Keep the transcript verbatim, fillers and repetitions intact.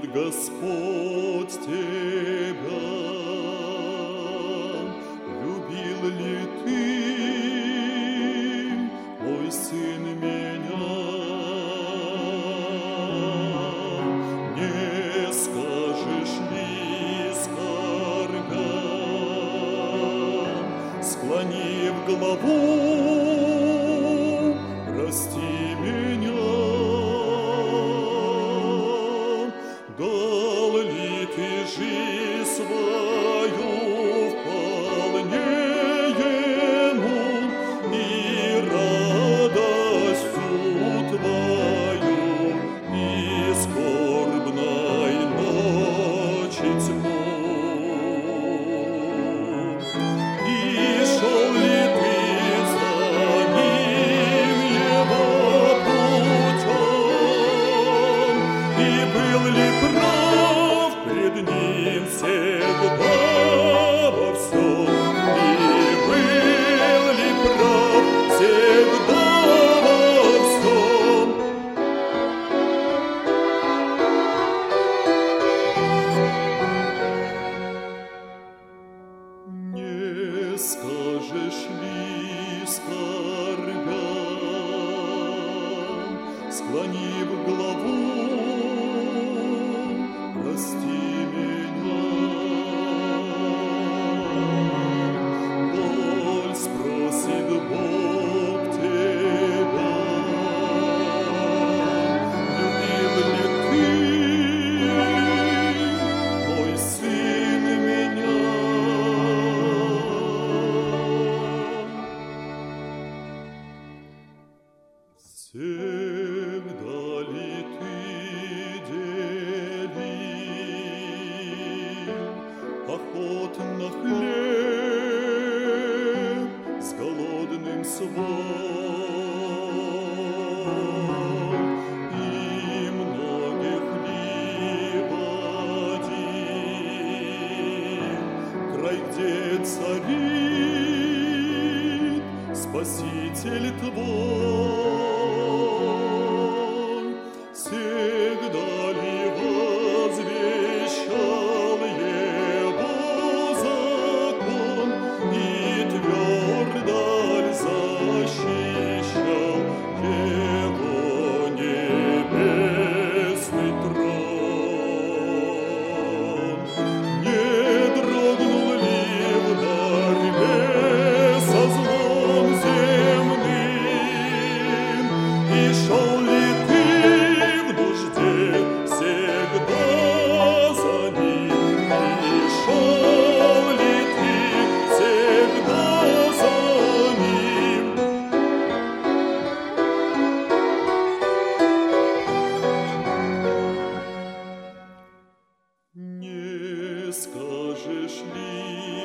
Господь тебя? Любил ли ты, мой сын, меня? Не скажешь ли, скорбя, склонив главу, прости меня? Дал ли ты жизнь свою вполне ему и радостью твою, и скорбной ночи тьму? И шел ли ты за ним его путем, и был ли прав пред ним всегда во всем, и был ли прав всегда во всем? Не скажешь ли, скорбя, склонив главу, прости меня? Боль спросит Бог тебя, любил ли ты, мой сын, меня? Всегда ли ты делил охотно хлеб с голодным свой, и многих ли водил край, где царит Спаситель твой? Всегда ли возвещал его закон и твердо ли защищал его небесный трон? Не дрогнул ли в борьбе со злом земным, и шел ли ты в нужде всегда за ним, и шел ли ты всегда за ним? Не скажешь ли,